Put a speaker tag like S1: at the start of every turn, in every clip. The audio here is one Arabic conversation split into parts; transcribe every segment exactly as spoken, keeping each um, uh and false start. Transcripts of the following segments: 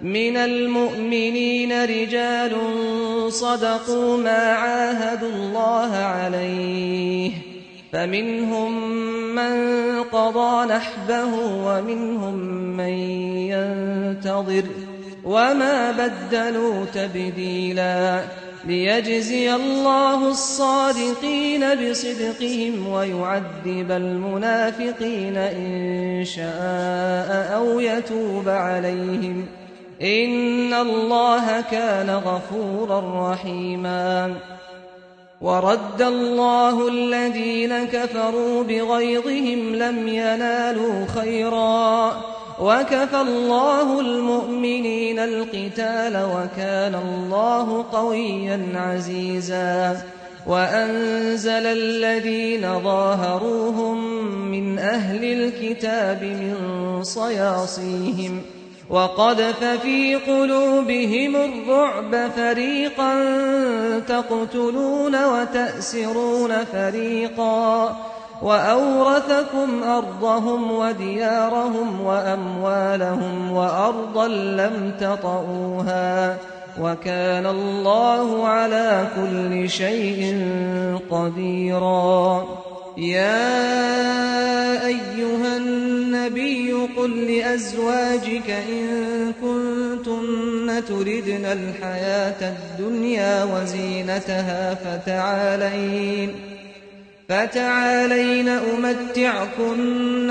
S1: من المؤمنين رجال صدقوا ما عاهدوا الله عليه فمنهم من قضى نحبه ومنهم من ينتظر وما بدلوا تبديلا ليجزي الله الصادقين بصدقهم ويعذب المنافقين إن شاء أو يتوب عليهم إن الله كان غفورا رحيما ورد الله الذين كفروا بغيظهم لم ينالوا خيرا وكفى الله المؤمنين القتال وكان الله قويا عزيزا وأنزل الذين ظاهروهم من أهل الكتاب من صياصيهم وقذف في قلوبهم الرعب فريقا تقتلون وتأسرون فريقا وأورثكم أرضهم وديارهم وأموالهم وأرضا لم تطئوها وكان الله على كل شيء قديرا يا أيها النبي قل لأزواجك إن كنتن تردن الحياة الدنيا وزينتها فتعالين فتعالين أمتعكن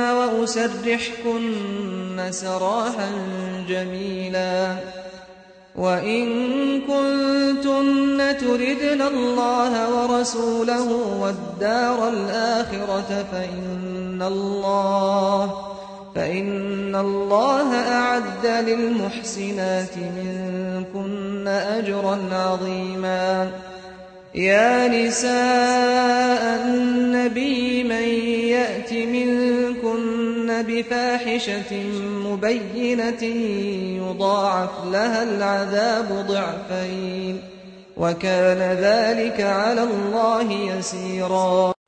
S1: وأسرحكن سراحا جميلا وإن كنتن تردن الله ورسوله والدار الآخرة فإن الله فإن الله أعد للمحسنات منكن أجرا عظيما يا نساء النبي من يأت منكن بفاحشة مبينة يضاعف لها العذاب ضعفين وكان ذلك على الله يسيرا